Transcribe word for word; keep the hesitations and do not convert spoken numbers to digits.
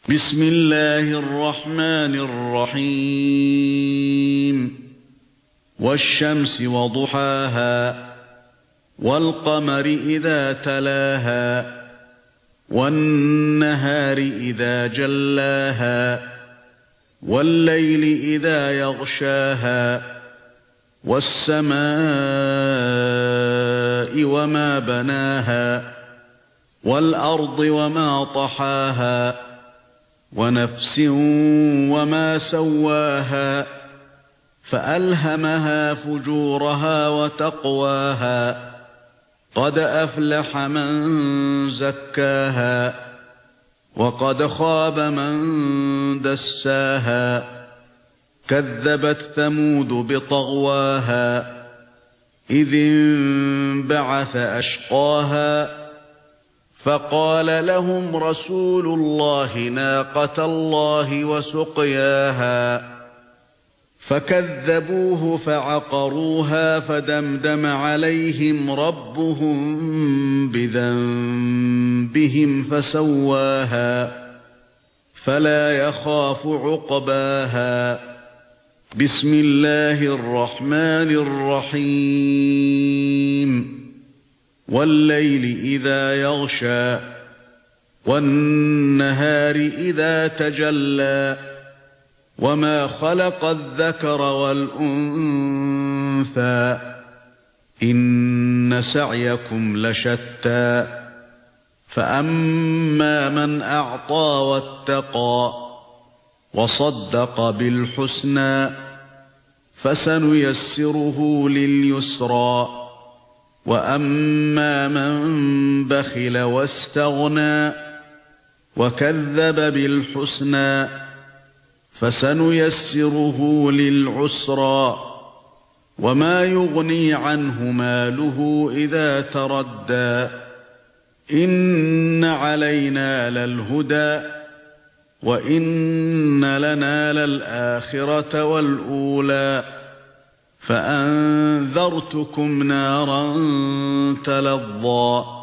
بسم الله الرحمن الرحيم والشمس وضحاها والقمر إذا تلاها والنهار إذا جلاها والليل إذا يغشاها والسماء وما بناها والأرض وما طحاها ونفس وما سواها فألهمها فجورها وتقواها قد أفلح من زكاها وقد خاب من دساها كذبت ثمود بطغواها إذ انبعث أشقاها فقال لهم رسول الله ناقة الله وسقياها فكذبوه فعقروها فدمدم عليهم ربهم بذنبهم فسواها فلا يخاف عقباها بسم الله الرحمن الرحيم والليل إذا يغشى والنهار إذا تجلى وما خلق الذكر والأنثى إن سعيكم لشتى فأما من أعطى واتقى وصدق بالحسنى فسنيسره لليسرى وأما من بخل واستغنى وكذب بالحسنى فسنيسره للعسرى وما يغني عنه ماله إذا تردى إن علينا للهدى وإن لنا للآخرة والأولى فأنذرتكم نارا تلظى